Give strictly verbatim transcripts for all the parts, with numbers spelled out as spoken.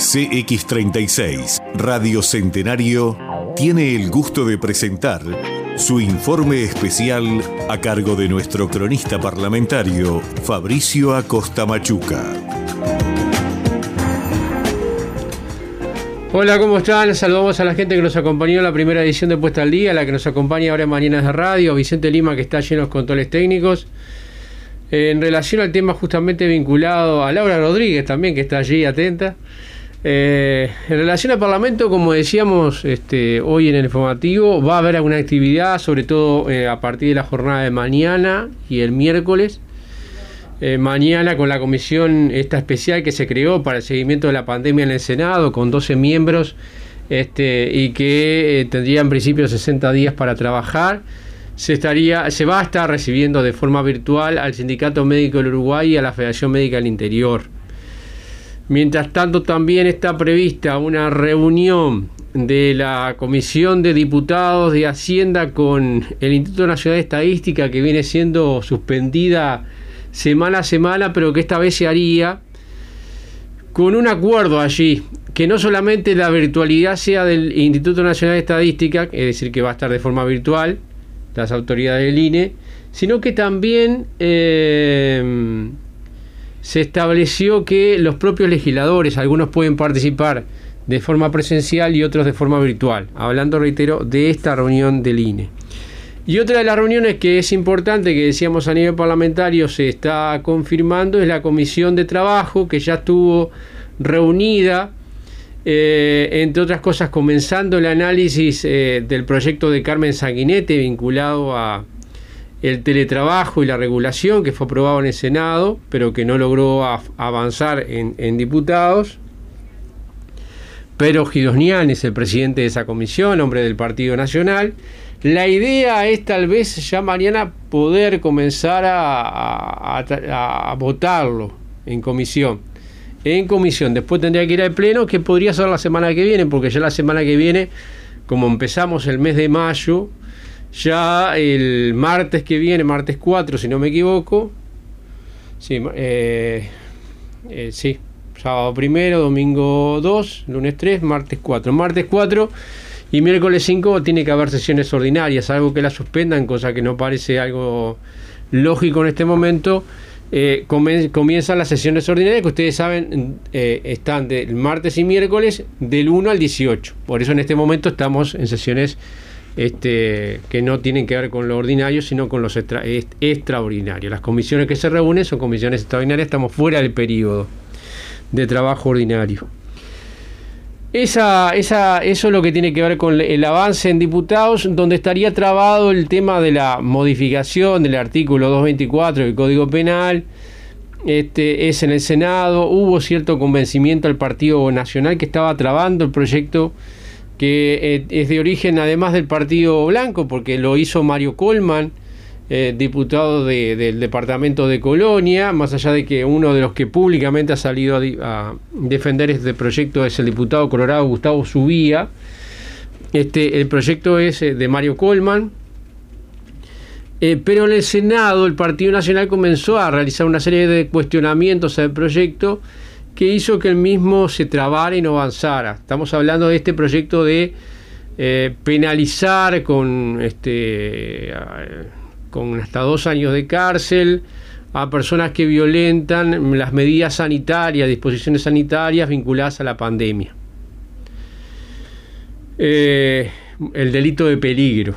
C X treinta y seis, Radio Centenario, tiene el gusto de presentar su informe especial a cargo de nuestro cronista parlamentario, Fabricio Acosta Machuca. Hola, ¿cómo están? Saludamos a la gente que nos acompañó en la primera edición de Puesta al Día, la que nos acompaña ahora en Mañanas de Radio, Vicente Lima, que está lleno de controles técnicos. En relación al tema justamente vinculado a Laura Rodríguez también, que está allí atenta. Eh, en relación al Parlamento, como decíamos este, hoy en el informativo, va a haber alguna actividad, sobre todo eh, a partir de la jornada de mañana y el miércoles. Eh, mañana con la comisión esta especial que se creó para el seguimiento de la pandemia en el Senado, con doce miembros, este, y que eh, tendría en principio sesenta días para trabajar. Se, estaría, se va a estar recibiendo de forma virtual al Sindicato Médico del Uruguay y a la Federación Médica del Interior. Mientras tanto, también está prevista una reunión de la Comisión de Diputados de Hacienda con el Instituto Nacional de Estadística, que viene siendo suspendida semana a semana, pero que esta vez se haría con un acuerdo allí, que no solamente la virtualidad sea del Instituto Nacional de Estadística, es decir, que va a estar de forma virtual las autoridades del I N E, sino que también eh, se estableció que los propios legisladores, algunos pueden participar de forma presencial y otros de forma virtual, hablando, reitero, de esta reunión del I N E. Y otra de las reuniones que es importante, que decíamos a nivel parlamentario, se está confirmando, es la Comisión de Trabajo, que ya estuvo reunida, eh, entre otras cosas, comenzando el análisis eh, del proyecto de Carmen Sanguinete vinculado a el teletrabajo y la regulación, que fue aprobado en el Senado, pero que no logró a, avanzar en, en diputados. Pero Gidosnian es el presidente de esa comisión, hombre del Partido Nacional. La idea es tal vez ya mañana poder comenzar a, a, a, a votarlo en comisión. En comisión, después tendría que ir al pleno, que podría ser la semana que viene, porque ya la semana que viene, como empezamos el mes de mayo, ya el martes que viene, martes cuatro, si no me equivoco, sí, eh, eh, sí, sábado primero, domingo dos, lunes tres, martes cuatro, martes cuatro y miércoles cinco tiene que haber sesiones ordinarias, algo que la suspendan, cosa que no parece algo lógico en este momento. Eh, comienzan las sesiones ordinarias, que ustedes saben eh, están del martes y miércoles del uno al dieciocho, por eso en este momento estamos en sesiones este, que no tienen que ver con lo ordinario, sino con los extra, est, extraordinarios. Las comisiones que se reúnen son comisiones extraordinarias, estamos fuera del periodo de trabajo ordinario. Esa, esa, eso es lo que tiene que ver con el avance en diputados, donde estaría trabado el tema de la modificación del artículo doscientos veinticuatro del Código Penal. Este, es en el Senado. Hubo cierto convencimiento al Partido Nacional, que estaba trabando el proyecto, que eh, es de origen además del Partido Blanco, porque lo hizo Mario Colman, Eh, diputado de, del departamento de Colonia, más allá de que uno de los que públicamente ha salido a, a defender este proyecto es el diputado colorado Gustavo Subía. Este, el proyecto es eh, de Mario Colman, eh, pero en el Senado el Partido Nacional comenzó a realizar una serie de cuestionamientos al proyecto que hizo que el mismo se trabara y no avanzara. Estamos hablando de este proyecto de eh, penalizar con este eh, con hasta dos años de cárcel a personas que violentan las medidas sanitarias, disposiciones sanitarias vinculadas a la pandemia. Eh, el delito de peligro.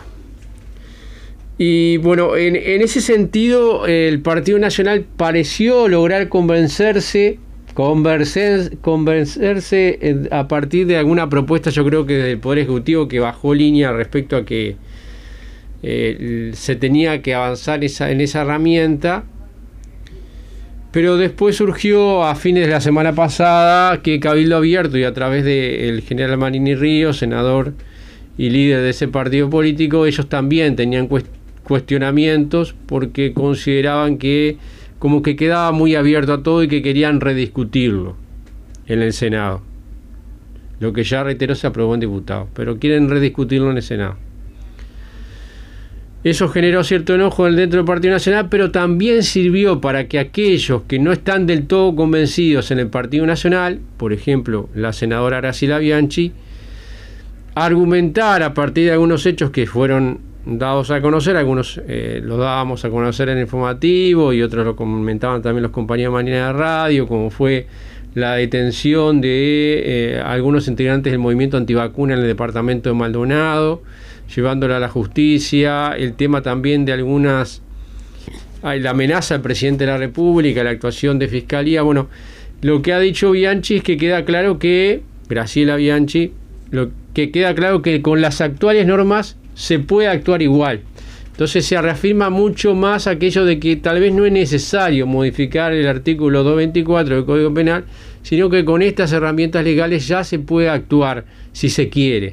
Y bueno, en, en ese sentido, el Partido Nacional pareció lograr convencerse, convencer, convencerse a partir de alguna propuesta, yo creo que del Poder Ejecutivo, que bajó línea respecto a que Eh, se tenía que avanzar esa, en esa herramienta, pero después surgió a fines de la semana pasada que Cabildo Abierto, y a través del general Marini Ríos, senador y líder de ese partido político, ellos también tenían cuestionamientos porque consideraban que como que quedaba muy abierto a todo y que querían rediscutirlo en el Senado, lo que ya reiteró se aprobó en diputados, pero quieren rediscutirlo en el Senado. Eso generó cierto enojo dentro del Partido Nacional, pero también sirvió para que aquellos que no están del todo convencidos en el Partido Nacional, por ejemplo, la senadora Graciela Bianchi, argumentar a partir de algunos hechos que fueron dados a conocer, algunos eh, los dábamos a conocer en el informativo y otros lo comentaban también los compañeros de Mañana de Radio, como fue la detención de eh, algunos integrantes del movimiento antivacuna en el departamento de Maldonado, llevándola a la justicia, el tema también de algunas, ay, la amenaza al presidente de la República, la actuación de Fiscalía. Bueno, lo que ha dicho Bianchi es que queda claro que, Graciela Bianchi, lo que queda claro que con las actuales normas se puede actuar igual. Entonces se reafirma mucho más aquello de que tal vez no es necesario modificar el artículo doscientos veinticuatro del Código Penal, sino que con estas herramientas legales ya se puede actuar si se quiere.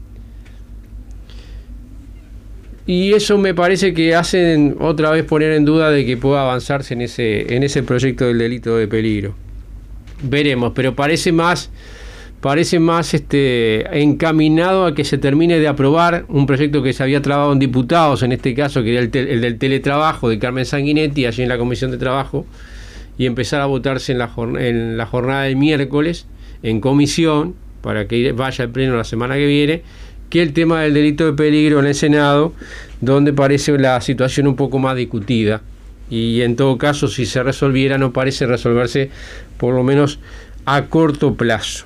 Y eso me parece que hacen otra vez poner en duda de que pueda avanzarse en ese, en ese proyecto del delito de peligro. Veremos, pero parece más, parece más este, encaminado a que se termine de aprobar un proyecto que se había trabado en diputados, en este caso que era el, te, el del teletrabajo de Carmen Sanguinetti, allí en la Comisión de Trabajo, y empezar a votarse en la, en la jornada del miércoles en comisión, para que vaya al pleno la semana que viene, que el tema del delito de peligro en el Senado, donde parece la situación un poco más discutida. Y en todo caso, si se resolviera, no parece resolverse por lo menos a corto plazo.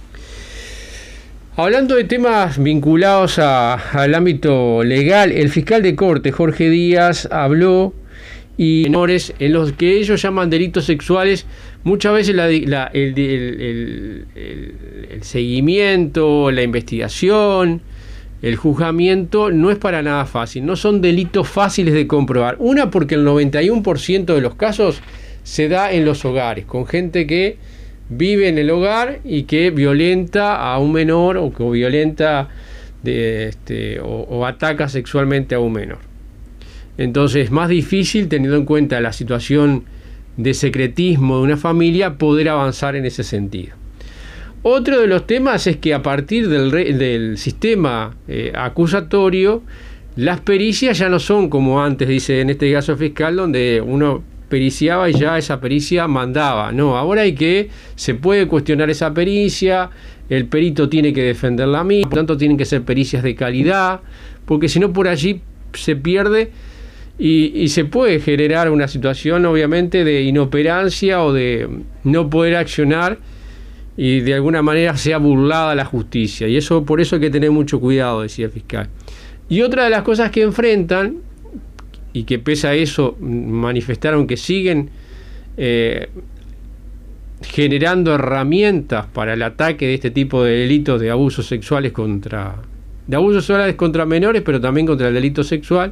Hablando de temas vinculados a, al ámbito legal, el fiscal de corte, Jorge Díaz, habló y menores en los que ellos llaman delitos sexuales. Muchas veces la, la, el, el, el, el, el seguimiento, la investigación, el juzgamiento no es para nada fácil, no son delitos fáciles de comprobar. Una, porque el noventa y uno por ciento de los casos se da en los hogares, con gente que vive en el hogar y que violenta a un menor o que violenta de, este, o, o ataca sexualmente a un menor. Entonces es más difícil, teniendo en cuenta la situación de secretismo de una familia, poder avanzar en ese sentido. Otro de los temas es que a partir del, re, del sistema eh, acusatorio, las pericias ya no son como antes, dice en este caso fiscal, donde uno periciaba y ya esa pericia mandaba. No, ahora hay que, se puede cuestionar esa pericia, el perito tiene que defenderla misma, por tanto tienen que ser pericias de calidad, porque si no por allí se pierde y, y se puede generar una situación obviamente de inoperancia o de no poder accionar y de alguna manera sea burlada la justicia, y eso por eso hay que tener mucho cuidado, decía el fiscal. Y otra de las cosas que enfrentan, y que pese a eso manifestaron que siguen eh, generando herramientas para el ataque de este tipo de delitos de abusos sexuales contra de abusos sexuales contra menores, pero también contra el delito sexual,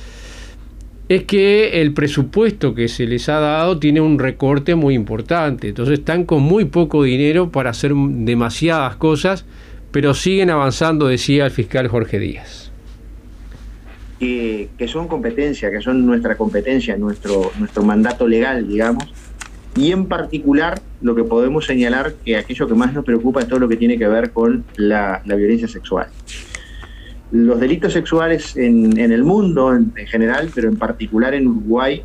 es que el presupuesto que se les ha dado tiene un recorte muy importante. Entonces están con muy poco dinero para hacer demasiadas cosas, pero siguen avanzando, decía el fiscal Jorge Díaz. Que, que son competencia, que son nuestra competencia, nuestro, nuestro mandato legal, digamos, y en particular lo que podemos señalar que aquello que más nos preocupa es todo lo que tiene que ver con la, la violencia sexual. Los delitos sexuales en, en el mundo en, en general, pero en particular en Uruguay,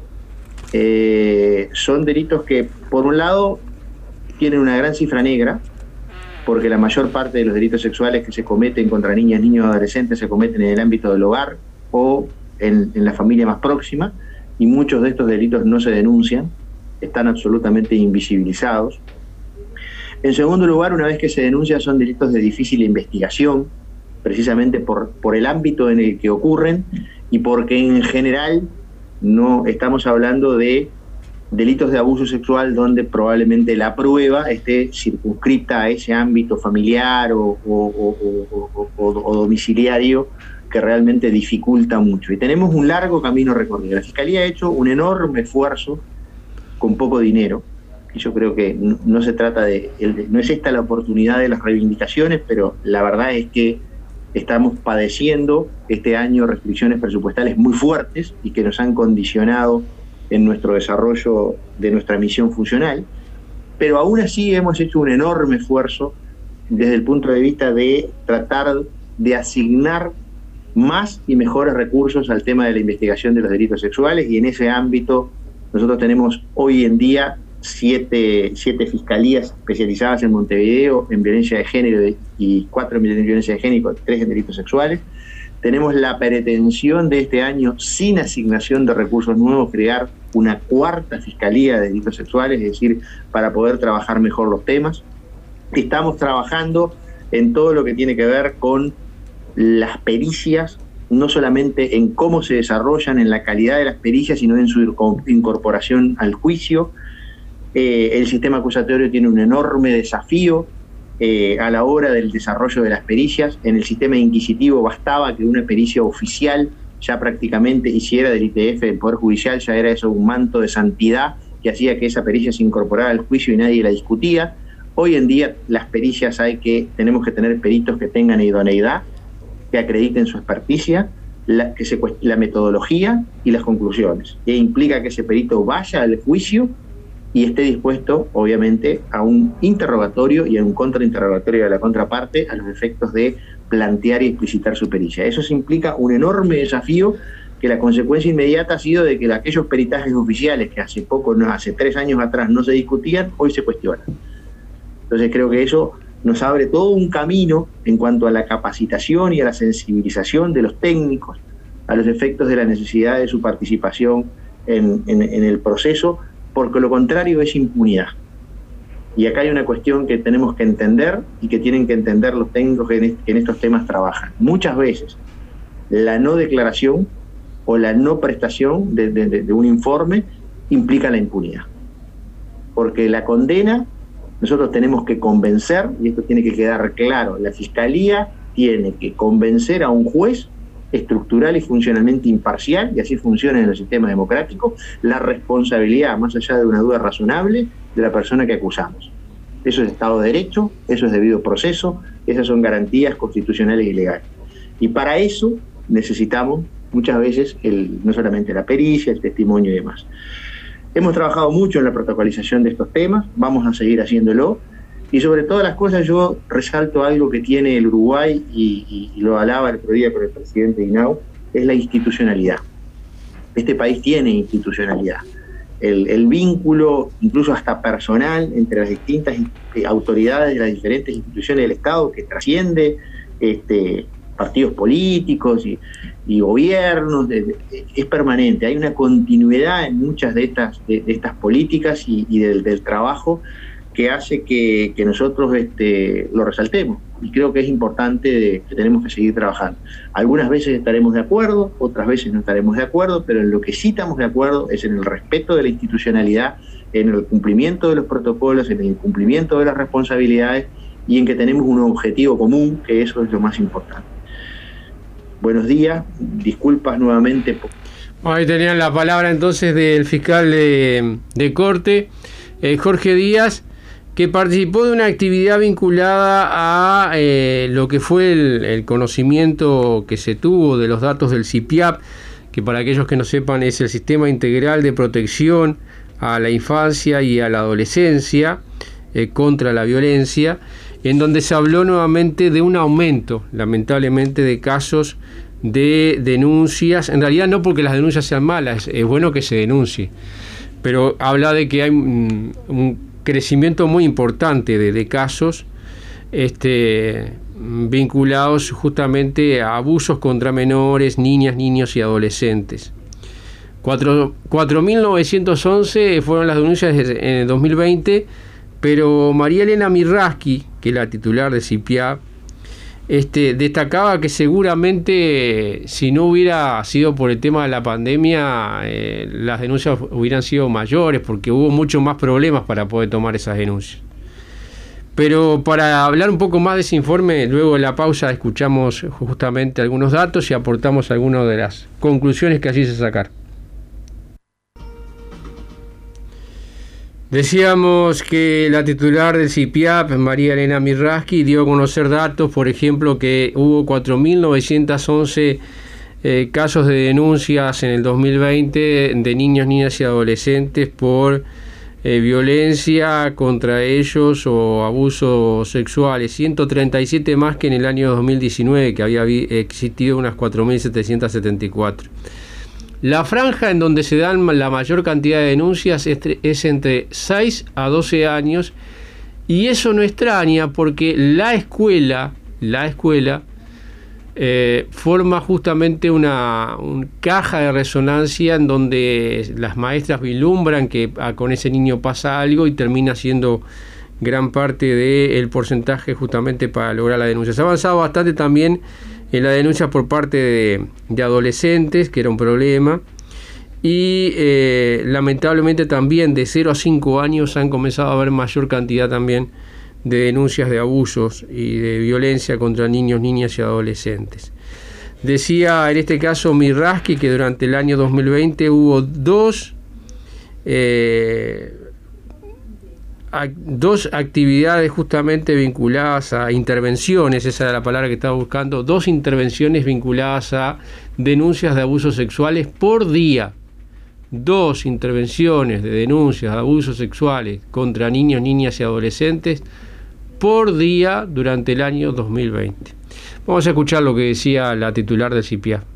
eh, son delitos que, por un lado, tienen una gran cifra negra, porque la mayor parte de los delitos sexuales que se cometen contra niñas, niños y adolescentes se cometen en el ámbito del hogar o en, en la familia más próxima, y muchos de estos delitos no se denuncian, están absolutamente invisibilizados. En segundo lugar, una vez que se denuncia, son delitos de difícil investigación, precisamente por, por el ámbito en el que ocurren y porque en general no estamos hablando de delitos de abuso sexual donde probablemente la prueba esté circunscrita a ese ámbito familiar o, o, o, o, o, o domiciliario, que realmente dificulta mucho. Y tenemos un largo camino recorrido. La Fiscalía ha hecho un enorme esfuerzo con poco dinero, y yo creo que no, no se trata de, no es esta la oportunidad de las reivindicaciones, pero la verdad es que estamos padeciendo este año restricciones presupuestales muy fuertes y que nos han condicionado en nuestro desarrollo de nuestra misión funcional, pero aún así hemos hecho un enorme esfuerzo desde el punto de vista de tratar de asignar más y mejores recursos al tema de la investigación de los delitos sexuales, y en ese ámbito nosotros tenemos hoy en día siete, siete fiscalías especializadas en Montevideo en violencia de género y cuatro en violencia de género, tres en delitos sexuales. Tenemos la pretensión de este año, sin asignación de recursos nuevos, crear una cuarta fiscalía de delitos sexuales, es decir, para poder trabajar mejor los temas. Estamos trabajando en todo lo que tiene que ver con las pericias, no solamente en cómo se desarrollan, en la calidad de las pericias, sino en su incorporación al juicio. Eh, el sistema acusatorio tiene un enorme desafío eh, a la hora del desarrollo de las pericias. En el sistema inquisitivo bastaba que una pericia oficial ya prácticamente hiciera del I T F, del Poder Judicial, ya era eso un manto de santidad que hacía que esa pericia se incorporara al juicio y nadie la discutía. Hoy en día las pericias hay que, tenemos que tener peritos que tengan idoneidad, que acrediten su experticia, la, que se, la metodología y las conclusiones. E implica que ese perito vaya al juicio y esté dispuesto, obviamente, a un interrogatorio y a un contrainterrogatorio de la contraparte a los efectos de plantear y explicitar su pericia. Eso implica un enorme desafío, que la consecuencia inmediata ha sido de que aquellos peritajes oficiales que hace poco, no, hace tres años atrás no se discutían, hoy se cuestionan. Entonces creo que eso nos abre todo un camino en cuanto a la capacitación y a la sensibilización de los técnicos a los efectos de la necesidad de su participación en, en, en el proceso, porque lo contrario es impunidad. Y acá hay una cuestión que tenemos que entender y que tienen que entender los técnicos que en, est- que en estos temas trabajan. Muchas veces la no declaración o la no prestación de, de, de un informe implica la impunidad. Porque la condena, nosotros tenemos que convencer, y esto tiene que quedar claro, la Fiscalía tiene que convencer a un juez estructural y funcionalmente imparcial, y así funciona en el sistema democrático, la responsabilidad, más allá de una duda razonable, de la persona que acusamos. Eso es Estado de Derecho, eso es debido proceso, esas son garantías constitucionales y legales. Y para eso necesitamos muchas veces el, no solamente la pericia, el testimonio y demás. Hemos trabajado mucho en la protocolización de estos temas, vamos a seguir haciéndolo, y sobre todas las cosas yo resalto algo que tiene el Uruguay, y, y, y lo hablaba el otro día con el presidente Hinau, es la institucionalidad. Este país tiene institucionalidad. El, el vínculo, incluso hasta personal, entre las distintas autoridades de las diferentes instituciones del Estado, que trasciende este, partidos políticos y, y gobiernos, de, de, es permanente. Hay una continuidad en muchas de estas, de, de estas políticas y, y del, del trabajo, que hace que, que nosotros este, lo resaltemos. Y creo que es importante de, que tenemos que seguir trabajando. Algunas veces estaremos de acuerdo, otras veces no estaremos de acuerdo, pero en lo que sí estamos de acuerdo es en el respeto de la institucionalidad, en el cumplimiento de los protocolos, en el cumplimiento de las responsabilidades, y en que tenemos un objetivo común, que eso es lo más importante. Buenos días, disculpas nuevamente. Por... Ahí tenían la palabra entonces del fiscal de, de corte, eh, Jorge Díaz, que participó de una actividad vinculada a eh, lo que fue el, el conocimiento que se tuvo de los datos del C I P I A P, que para aquellos que no sepan es el Sistema Integral de Protección a la Infancia y a la Adolescencia eh, contra la Violencia, en donde se habló nuevamente de un aumento, lamentablemente, de casos de denuncias. En realidad no porque las denuncias sean malas, es bueno que se denuncie, pero habla de que hay un, un crecimiento muy importante de, de casos este, vinculados justamente a abusos contra menores, niñas, niños y adolescentes. cuatro mil novecientos once fueron las denuncias en el dos mil veinte, pero María Elena Mirraski, que es la titular de C I P I A P, este, destacaba que seguramente si no hubiera sido por el tema de la pandemia, eh, las denuncias hubieran sido mayores, porque hubo muchos más problemas para poder tomar esas denuncias. Pero para hablar un poco más de ese informe, luego de la pausa escuchamos justamente algunos datos y aportamos algunas de las conclusiones que allí se sacaron. Decíamos que la titular del C I P I A P, María Elena Mirraski, dio a conocer datos, por ejemplo, que hubo cuatro mil novecientos once eh, casos de denuncias en el dos mil veinte de niños, niñas y adolescentes por eh, violencia contra ellos o abusos sexuales, ciento treinta y siete más que en el año dos mil diecinueve, que había existido unas cuatro mil setecientos setenta y cuatro. La franja en donde se dan la mayor cantidad de denuncias es, es entre seis a doce años, y eso no extraña porque la escuela, la escuela eh, forma justamente una, una caja de resonancia en donde las maestras vislumbran que ah, con ese niño pasa algo y termina siendo gran parte del porcentaje justamente para lograr la denuncia. Se ha avanzado bastante también en la denuncia por parte de, de adolescentes, que era un problema, y eh, lamentablemente también de cero a cinco años han comenzado a haber mayor cantidad también de denuncias de abusos y de violencia contra niños, niñas y adolescentes. Decía en este caso Mirraski que durante el año dos mil veinte hubo dos eh, dos actividades justamente vinculadas a intervenciones, esa era la palabra que estaba buscando, dos intervenciones vinculadas a denuncias de abusos sexuales por día. Dos intervenciones de denuncias de abusos sexuales contra niños, niñas y adolescentes por día durante el año dos mil veinte. Vamos a escuchar lo que decía la titular del C I P I A.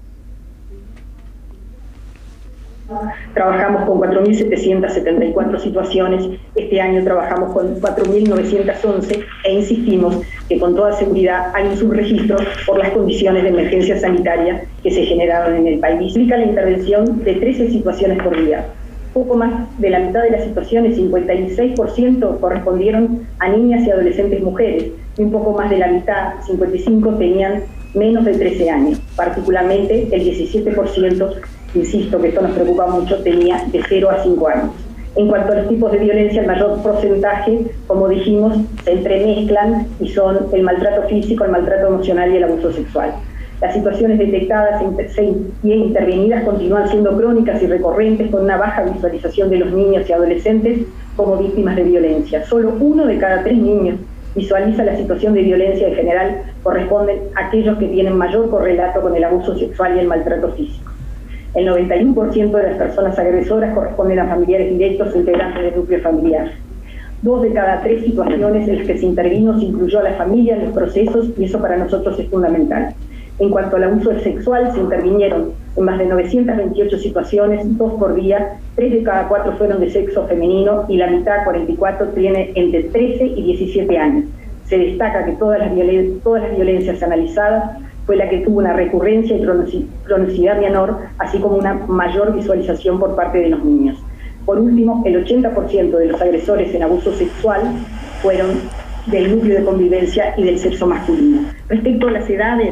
Trabajamos con cuatro mil setecientas setenta y cuatro situaciones, este año trabajamos con cuatro mil novecientas once e insistimos que con toda seguridad hay un subregistro por las condiciones de emergencia sanitaria que se generaron en el país. Implica la intervención de trece situaciones por día. Poco más de la mitad de las situaciones, cincuenta y seis por ciento, correspondieron a niñas y adolescentes mujeres, y un poco más de la mitad, cincuenta y cinco por ciento, tenían menos de trece años. Particularmente el diecisiete por ciento, insisto que esto nos preocupa mucho, tenía de cero a cinco años. En cuanto a los tipos de violencia, el mayor porcentaje, como dijimos, se entremezclan y son el maltrato físico, el maltrato emocional y el abuso sexual. Las situaciones detectadas y intervenidas continúan siendo crónicas y recurrentes, con una baja visualización de los niños y adolescentes como víctimas de violencia. Solo uno de cada tres niños visualiza la situación de violencia. En general corresponden a aquellos que tienen mayor correlato con el abuso sexual y el maltrato físico. El noventa y uno por ciento de las personas agresoras corresponden a familiares directos o integrantes del núcleo familiar. Dos de cada tres situaciones en las que se intervino se incluyó a la familia en los procesos, y eso para nosotros es fundamental. En cuanto al abuso sexual, se intervinieron en más de novecientas veintiocho situaciones, dos por día, tres de cada cuatro fueron de sexo femenino y la mitad, cuarenta y cuatro, tiene entre trece y diecisiete años. Se destaca que todas las, violen todas las violencias analizadas fue la que tuvo una recurrencia y cronicidad menor, así como una mayor visualización por parte de los niños. Por último, el ochenta por ciento de los agresores en abuso sexual fueron del núcleo de convivencia y del sexo masculino. Respecto a las edades,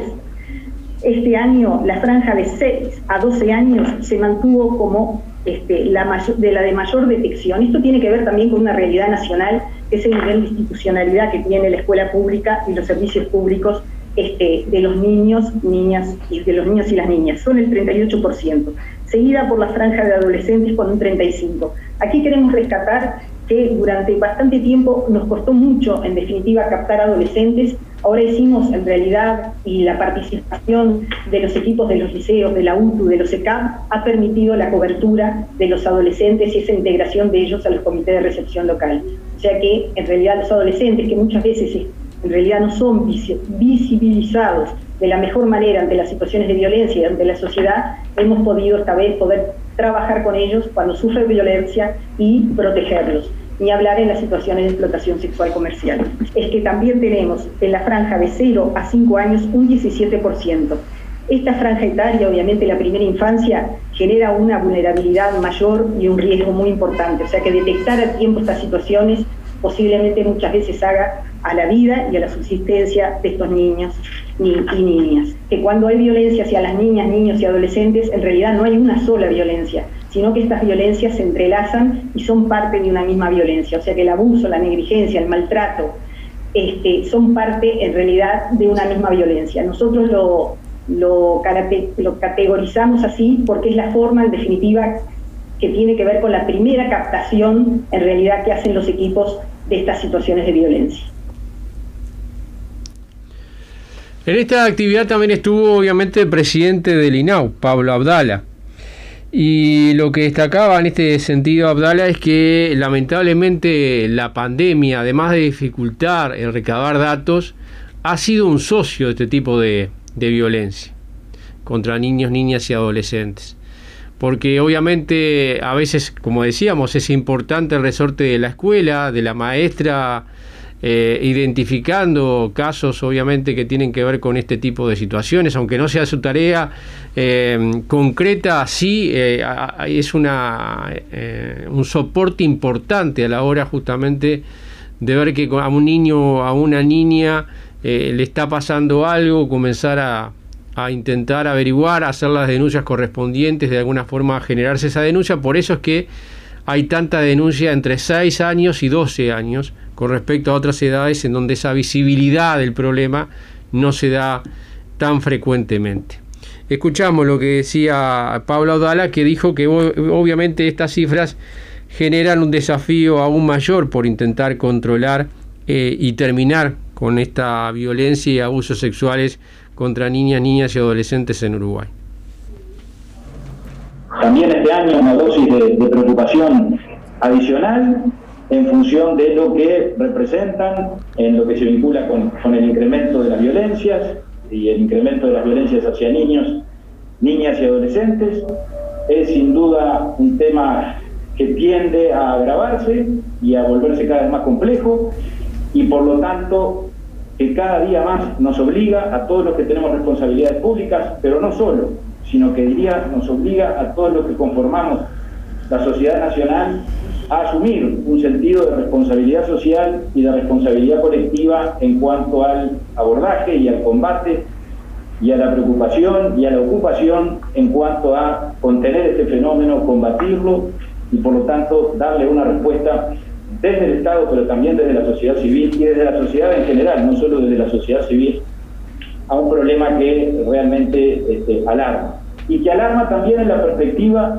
este año la franja de seis a doce años se mantuvo como este, la mayor, de la de mayor detección. Esto tiene que ver también con una realidad nacional, que es el nivel de institucionalidad que tiene la escuela pública y los servicios públicos este, de los niños, niñas y de los niños y las niñas. Son el treinta y ocho por ciento, seguida por la franja de adolescentes con un treinta y cinco por ciento. Aquí queremos rescatar que durante bastante tiempo nos costó mucho, en definitiva, captar adolescentes. Ahora hicimos, en realidad, y la participación de los equipos de los liceos, de la U T U, de los E C A P, ha permitido la cobertura de los adolescentes y esa integración de ellos a los comités de recepción local. O sea que, en realidad, los adolescentes, que muchas veces en realidad no son visibilizados de la mejor manera ante las situaciones de violencia y ante la sociedad, hemos podido esta vez poder trabajar con ellos cuando sufren violencia y protegerlos, ni hablar en las situaciones de explotación sexual comercial. Es que también tenemos en la franja de cero a cinco años un diecisiete por ciento. Esta franja etaria, obviamente la primera infancia, genera una vulnerabilidad mayor y un riesgo muy importante, o sea que detectar a tiempo estas situaciones posiblemente muchas veces haga a la vida y a la subsistencia de estos niños y niñas. Que cuando hay violencia hacia las niñas, niños y adolescentes, en realidad no hay una sola violencia, sino que estas violencias se entrelazan y son parte de una misma violencia. O sea que el abuso, la negligencia, el maltrato, este, son parte en realidad de una misma violencia. Nosotros lo, lo, lo categorizamos así porque es la forma, en definitiva, que tiene que ver con la primera captación, en realidad, que hacen los equipos de estas situaciones de violencia. En esta actividad también estuvo, obviamente, el presidente del I N A U, Pablo Abdala. Y lo que destacaba en este sentido Abdala es que lamentablemente la pandemia, además de dificultar el recabar datos, ha sido un socio de este tipo de, de violencia contra niños, niñas y adolescentes. Porque obviamente a veces, como decíamos, es importante el resorte de la escuela, de la maestra, eh, identificando casos obviamente que tienen que ver con este tipo de situaciones, aunque no sea su tarea eh, concreta, sí eh, es una eh, un soporte importante a la hora justamente de ver que a un niño, a una niña eh, le está pasando algo, comenzar a a intentar averiguar, hacer las denuncias correspondientes, de alguna forma generarse esa denuncia. Por eso es que hay tanta denuncia entre seis años y doce años con respecto a otras edades en donde esa visibilidad del problema no se da tan frecuentemente. Escuchamos lo que decía Pablo Abdala, que dijo que obviamente estas cifras generan un desafío aún mayor por intentar controlar eh, y terminar con esta violencia y abusos sexuales contra niñas, niñas y adolescentes en Uruguay. También este año una dosis de, de preocupación adicional en función de lo que representan en lo que se vincula con, con el incremento de las violencias y el incremento de las violencias hacia niños, niñas y adolescentes. Es sin duda un tema que tiende a agravarse y a volverse cada vez más complejo, y por lo tanto que cada día más nos obliga a todos los que tenemos responsabilidades públicas, pero no solo, sino que diría nos obliga a todos los que conformamos la sociedad nacional a asumir un sentido de responsabilidad social y de responsabilidad colectiva en cuanto al abordaje y al combate y a la preocupación y a la ocupación en cuanto a contener este fenómeno, combatirlo y por lo tanto darle una respuesta desde el Estado, pero también desde la sociedad civil y desde la sociedad en general, no solo desde la sociedad civil, a un problema que realmente este, alarma. Y que alarma también en la perspectiva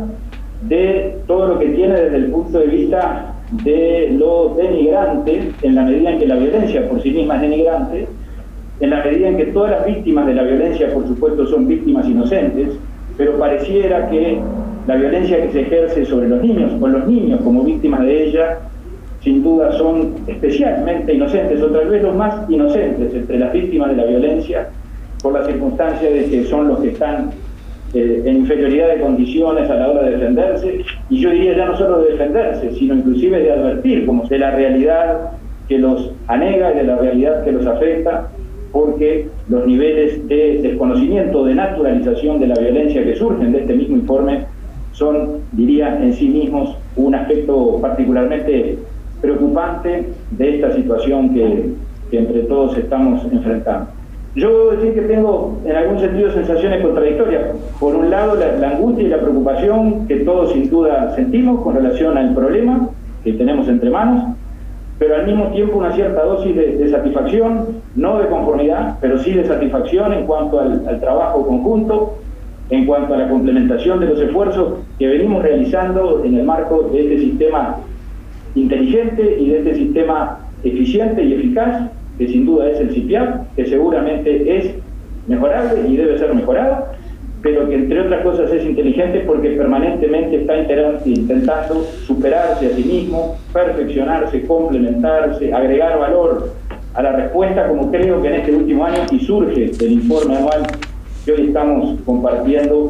de todo lo que tiene desde el punto de vista de lo denigrante, en la medida en que la violencia por sí misma es denigrante, en la medida en que todas las víctimas de la violencia, por supuesto, son víctimas inocentes, pero pareciera que la violencia que se ejerce sobre los niños, o los niños como víctimas de ella, sin duda son especialmente inocentes, o tal vez los más inocentes entre las víctimas de la violencia, por la circunstancia de que son los que están eh, en inferioridad de condiciones a la hora de defenderse, y yo diría ya no solo de defenderse, sino inclusive de advertir como de la realidad que los anega y de la realidad que los afecta, porque los niveles de desconocimiento, de naturalización de la violencia que surgen de este mismo informe son, diría, en sí mismos un aspecto particularmente preocupante de esta situación que, que entre todos estamos enfrentando. Yo debo decir que tengo en algún sentido sensaciones contradictorias. Por un lado, la, la angustia y la preocupación que todos sin duda sentimos con relación al problema que tenemos entre manos, pero al mismo tiempo una cierta dosis de, de satisfacción, no de conformidad, pero sí de satisfacción en cuanto al, al trabajo conjunto, en cuanto a la complementación de los esfuerzos que venimos realizando en el marco de este sistema inteligente y de este sistema eficiente y eficaz, que sin duda es el C I P I A P, que seguramente es mejorable y debe ser mejorado, pero que entre otras cosas es inteligente porque permanentemente está intentando superarse a sí mismo, perfeccionarse, complementarse, agregar valor a la respuesta, como creo que en este último año, y surge del informe anual que hoy estamos compartiendo,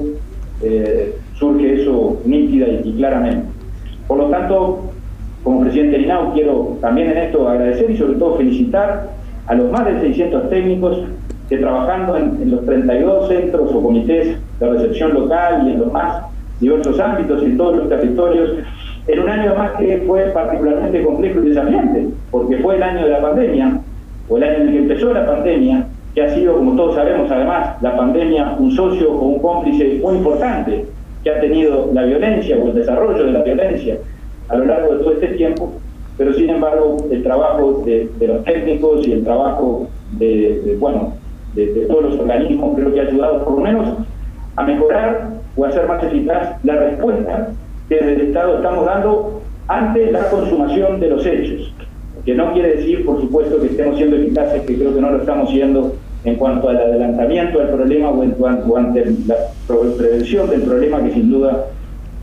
eh, surge eso nítida y, y claramente. Por lo tanto, como presidente del I N A U quiero también en esto agradecer y sobre todo felicitar a los más de seiscientos técnicos que trabajando en, en los treinta y dos centros o comités de recepción local y en los más diversos ámbitos y en todos los territorios, en un año más que fue particularmente complejo y desafiante, porque fue el año de la pandemia, o el año en el que empezó la pandemia, que ha sido, como todos sabemos además, la pandemia un socio o un cómplice muy importante que ha tenido la violencia o el desarrollo de la violencia a lo largo de todo este tiempo, pero sin embargo el trabajo de, de los técnicos y el trabajo de, de bueno, de, de todos los organismos creo que ha ayudado por lo menos a mejorar o a hacer más eficaz la respuesta que desde el Estado estamos dando ante la consumación de los hechos, que no quiere decir por supuesto que estemos siendo eficaces, que creo que no lo estamos siendo en cuanto al adelantamiento del problema o en cuanto ante la prevención del problema, que sin duda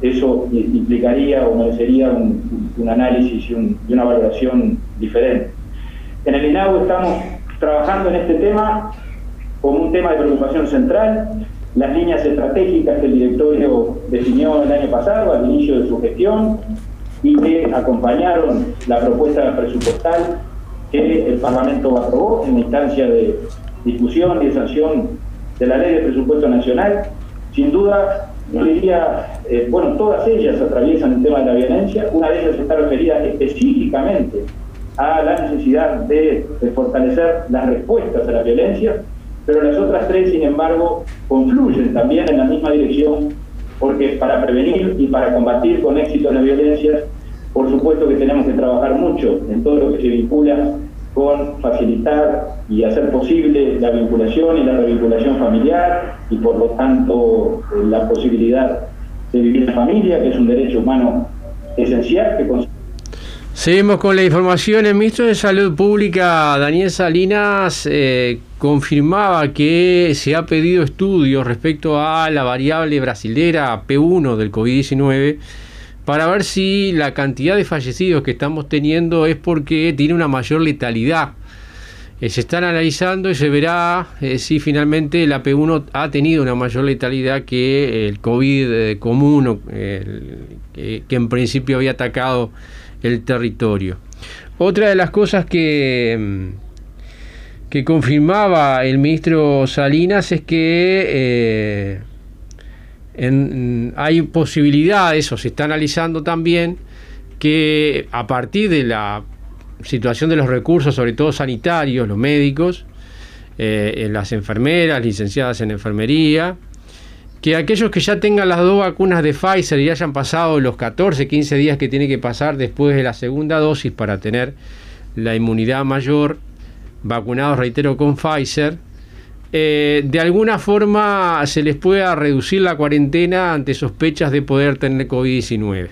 eso implicaría o merecería un, un análisis y, un, y una valoración diferente. En el INAU estamos trabajando en este tema como un tema de preocupación central. Las líneas estratégicas que el directorio definió el año pasado, al inicio de su gestión, y que acompañaron la propuesta presupuestal que el Parlamento aprobó en la instancia de discusión y de sanción de la Ley de Presupuesto Nacional. Sin duda, yo diría, eh, bueno, todas ellas atraviesan el tema de la violencia. Una de ellas está referida específicamente a la necesidad de, de fortalecer las respuestas a la violencia, pero las otras tres, sin embargo, confluyen también en la misma dirección, porque para prevenir y para combatir con éxito la violencia, por supuesto que tenemos que trabajar mucho en todo lo que se vincula con facilitar y hacer posible la vinculación y la revinculación familiar, y por lo tanto la posibilidad de vivir en familia, que es un derecho humano esencial. Que Seguimos con la información. El ministro de Salud Pública, Daniel Salinas, eh, confirmaba que se ha pedido estudios respecto a la variable brasilera P uno del COVID diecinueve para ver si la cantidad de fallecidos que estamos teniendo es porque tiene una mayor letalidad. Eh, se están analizando y se verá eh, si finalmente la P uno ha tenido una mayor letalidad que el COVID eh, común, eh, que, que en principio había atacado el territorio. Otra de las cosas que, que confirmaba el ministro Salinas es que eh, en, hay posibilidades, o se está analizando también, que a partir de la situación de los recursos, sobre todo sanitarios, los médicos, eh, las enfermeras, licenciadas en enfermería, que aquellos que ya tengan las dos vacunas de Pfizer y hayan pasado los catorce, quince días que tiene que pasar después de la segunda dosis para tener la inmunidad mayor, vacunados, reitero, con Pfizer, eh, de alguna forma se les pueda reducir la cuarentena ante sospechas de poder tener COVID diecinueve.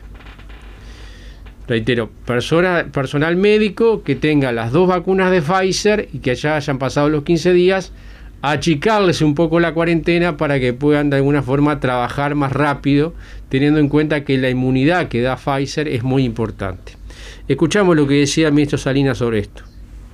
Reitero, persona, personal médico que tenga las dos vacunas de Pfizer y que ya hayan pasado los quince días, achicarles un poco la cuarentena para que puedan de alguna forma trabajar más rápido, teniendo en cuenta que la inmunidad que da Pfizer es muy importante. Escuchamos lo que decía el ministro Salinas sobre esto.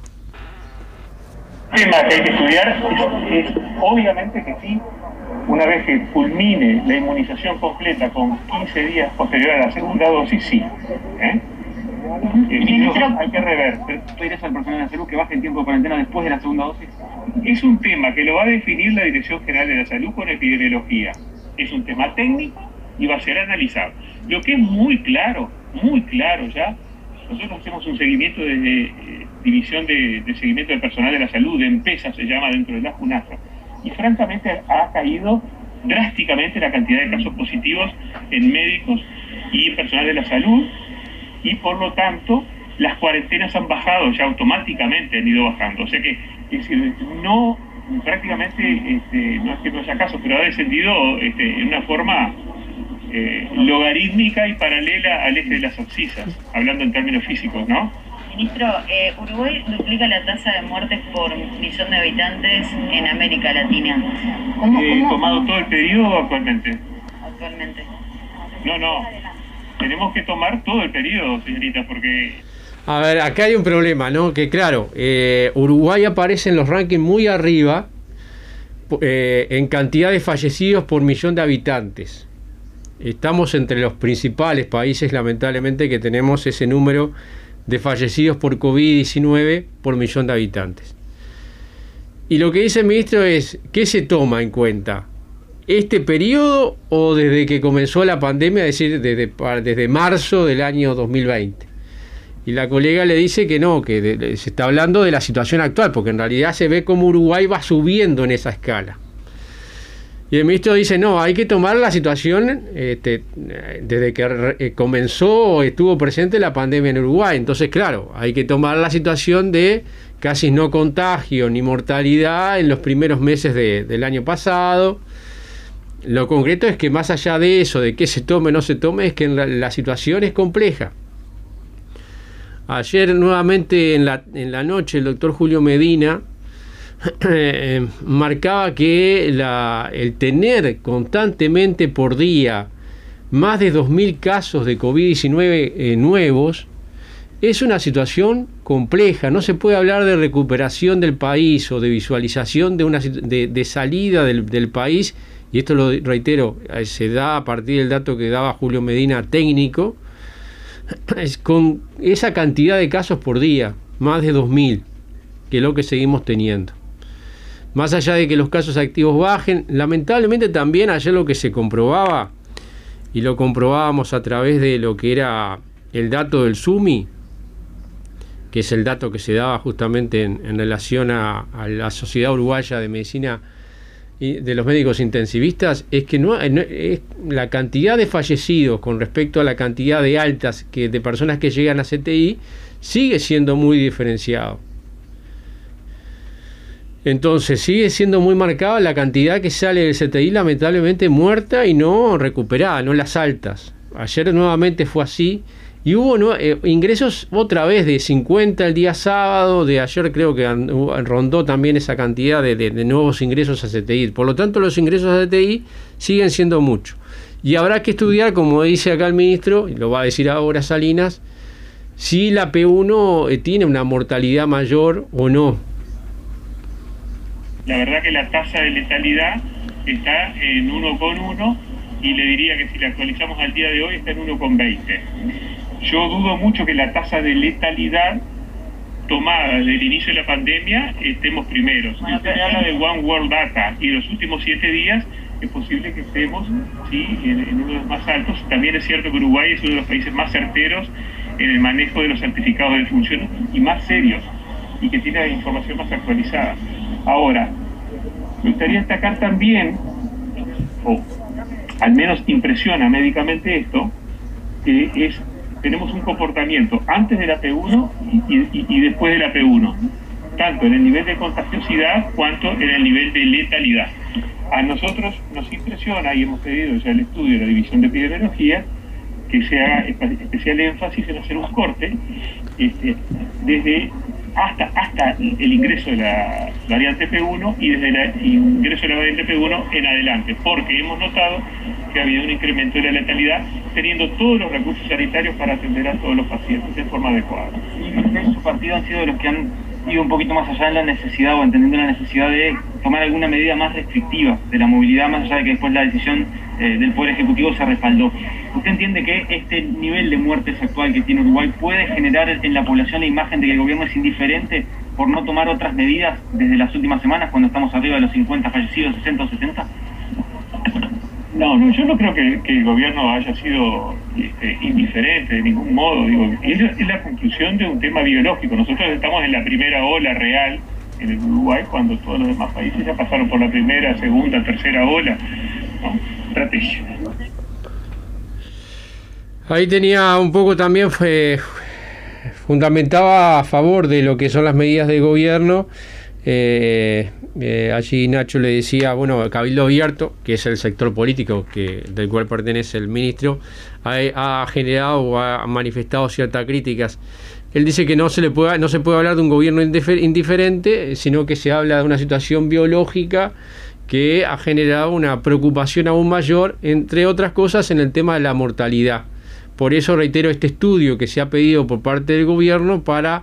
El tema que hay que estudiar es, es obviamente que sí, una vez que culmine la inmunización completa con quince días posterior a la segunda dosis, sí. ¿Eh? Eh, Ministro, hay que rever. ¿Tú dirás al personal de la salud que baje el tiempo de cuarentena después de la segunda dosis? Es un tema que lo va a definir la Dirección General de la Salud con epidemiología. Es un tema técnico y va a ser analizado. Lo que es muy claro, muy claro ya, nosotros hacemos un seguimiento desde eh, División de, de Seguimiento del Personal de la Salud, de EMPESA se llama dentro de la FUNASA, y francamente ha caído drásticamente la cantidad de casos positivos en médicos y personal de la salud, y por lo tanto las cuarentenas han bajado ya automáticamente, han ido bajando. O sea que, es decir, no, prácticamente, este, no es que no haya casos, pero ha descendido este, en una forma eh, logarítmica y paralela al eje de las abscisas, hablando en términos físicos, ¿no? Ministro, eh, Uruguay duplica la tasa de muertes por millón de habitantes en América Latina. ¿Cómo, ¿He cómo... tomado todo el periodo actualmente? Actualmente. No, no. Tenemos que tomar todo el periodo, señorita, porque... A ver, acá hay un problema, ¿no? Que claro, eh, Uruguay aparece en los rankings muy arriba eh, en cantidad de fallecidos por millón de habitantes. Estamos entre los principales países, lamentablemente, que tenemos ese número de fallecidos por COVID diecinueve por millón de habitantes. Y lo que dice el ministro es, ¿qué se toma en cuenta? ¿Este periodo o desde que comenzó la pandemia, es decir, desde, desde marzo del año dos mil veinte? Y la colega le dice que no, que de, de, se está hablando de la situación actual, porque en realidad se ve como Uruguay va subiendo en esa escala. Y el ministro dice, no, hay que tomar la situación este, desde que re, comenzó o estuvo presente la pandemia en Uruguay. Entonces, claro, hay que tomar la situación de casi no contagio ni mortalidad en los primeros meses de, del año pasado. Lo concreto es que más allá de eso, de qué se tome o no se tome, es que la, la situación es compleja. Ayer nuevamente en la, en la noche el doctor Julio Medina eh, marcaba que la, el tener constantemente por día más de dos mil casos de COVID diecinueve eh, nuevos, es una situación compleja. No se puede hablar de recuperación del país o de visualización de, una, de, de salida del, del país, y esto lo reitero, se da a partir del dato que daba Julio Medina, técnico, es con esa cantidad de casos por día, más de dos mil, que es lo que seguimos teniendo. Más allá de que los casos activos bajen, lamentablemente también ayer lo que se comprobaba, y lo comprobábamos a través de lo que era el dato del SUMI, que es el dato que se daba justamente en, en relación a, a la Sociedad Uruguaya de Medicina y de los médicos intensivistas, es que no, no es la cantidad de fallecidos con respecto a la cantidad de altas que de personas que llegan a C T I sigue siendo muy diferenciado. Entonces sigue siendo muy marcada la cantidad que sale del C T I lamentablemente muerta y no recuperada, no las altas. Ayer nuevamente fue así. Y hubo no, eh, ingresos otra vez de cincuenta el día sábado, de ayer creo que and, rondó también esa cantidad de, de, de nuevos ingresos a C T I. Por lo tanto, los ingresos a C T I siguen siendo muchos. Y habrá que estudiar, como dice acá el ministro, y lo va a decir ahora Salinas, si la P uno eh, tiene una mortalidad mayor o no. La verdad que la tasa de letalidad está en uno coma uno y le diría que si la actualizamos al día de hoy está en uno coma veinte. Yo dudo mucho que la tasa de letalidad tomada desde el inicio de la pandemia estemos primeros. Si usted habla de One World Data y los últimos siete días, es posible que estemos sí, en, en uno de los más altos. También es cierto que Uruguay es uno de los países más certeros en el manejo de los certificados de defunción y más serios, y que tiene la información más actualizada. Ahora, me gustaría destacar también, o al menos impresiona médicamente esto, que es tenemos un comportamiento antes de la P uno y, y, y después de la P uno, tanto en el nivel de contagiosidad cuanto en el nivel de letalidad. A nosotros nos impresiona, y hemos pedido ya el estudio de la División de Epidemiología, que se haga especial énfasis en hacer un corte este, desde hasta, hasta el ingreso de la variante P uno y desde el ingreso de la variante P uno en adelante, porque hemos notado que ha habido un incremento de la letalidad, teniendo todos los recursos sanitarios para atender a todos los pacientes de forma adecuada. Y ustedes, su partido, han sido de los que han ido un poquito más allá en la necesidad o entendiendo la necesidad de tomar alguna medida más restrictiva de la movilidad, más allá de que después la decisión eh, del Poder Ejecutivo se respaldó. ¿Usted entiende que este nivel de muertes actual que tiene Uruguay puede generar en la población la imagen de que el gobierno es indiferente por no tomar otras medidas desde las últimas semanas, cuando estamos arriba de los cincuenta fallecidos, sesenta o setenta? No, no, yo no creo que, que el gobierno haya sido este, indiferente de ningún modo. Digo, es, es la conclusión de un tema biológico. Nosotros estamos en la primera ola real en el Uruguay, cuando todos los demás países ya pasaron por la primera, segunda, tercera ola. ¿No? Estrategia. Ahí tenía un poco también, fue, fundamentaba a favor de lo que son las medidas de gobierno. Eh, eh, allí Nacho le decía, bueno, Cabildo Abierto, que es el sector político que, del cual pertenece el ministro, ha, ha generado o ha manifestado ciertas críticas. Él dice que no se le puede, no se puede hablar de un gobierno indiferente, sino que se habla de una situación biológica que ha generado una preocupación aún mayor, entre otras cosas, en el tema de la mortalidad. Por eso reitero este estudio que se ha pedido por parte del gobierno para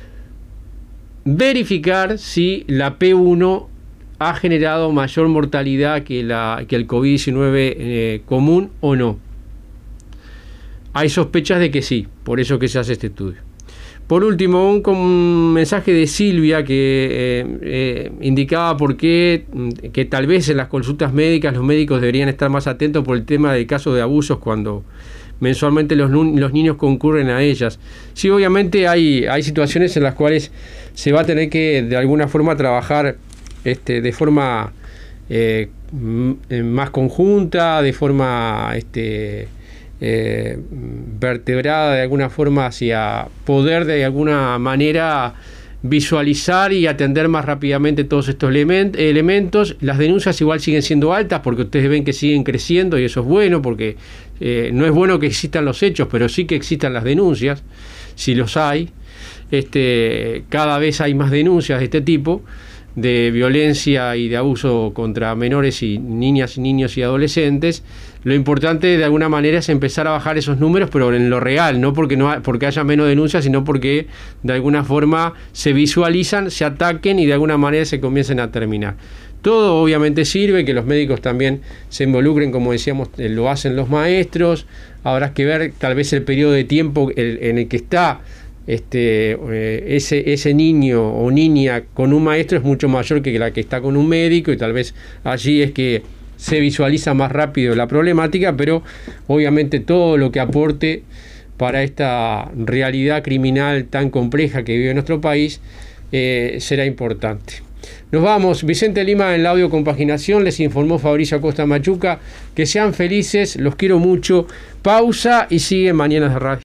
verificar si la P uno ha generado mayor mortalidad que, la, que el COVID diecinueve eh, común o no. Hay sospechas de que sí, por eso que se hace este estudio. Por último, un, un mensaje de Silvia que eh, eh, indicaba por qué que tal vez en las consultas médicas los médicos deberían estar más atentos por el tema de casos de abusos cuando mensualmente los, los niños concurren a ellas. Sí, obviamente hay, hay situaciones en las cuales se va a tener que de alguna forma trabajar este, de forma eh, más conjunta, de forma este, eh, vertebrada de alguna forma, hacia poder de alguna manera visualizar y atender más rápidamente todos estos element- elementos. Las denuncias igual siguen siendo altas porque ustedes ven que siguen creciendo y eso es bueno, porque eh, no es bueno que existan los hechos, pero sí que existan las denuncias, si los hay. Este, cada vez hay más denuncias de este tipo, de violencia y de abuso contra menores y niñas, niños y adolescentes, lo importante de alguna manera es empezar a bajar esos números, pero en lo real, no porque no porque haya menos denuncias, sino porque de alguna forma se visualizan, se ataquen y de alguna manera se comiencen a terminar. Todo obviamente sirve, que los médicos también se involucren, como decíamos, lo hacen los maestros. Habrá que ver tal vez el periodo de tiempo en el que está este eh, ese, ese niño o niña con un maestro es mucho mayor que la que está con un médico, y tal vez allí es que se visualiza más rápido la problemática, pero obviamente todo lo que aporte para esta realidad criminal tan compleja que vive nuestro país eh, será importante. Nos vamos. Vicente Lima en la audio compaginación, les informó Fabricio Acosta Machuca. Que sean felices, los quiero mucho. Pausa y sigue Mañanas de Radio.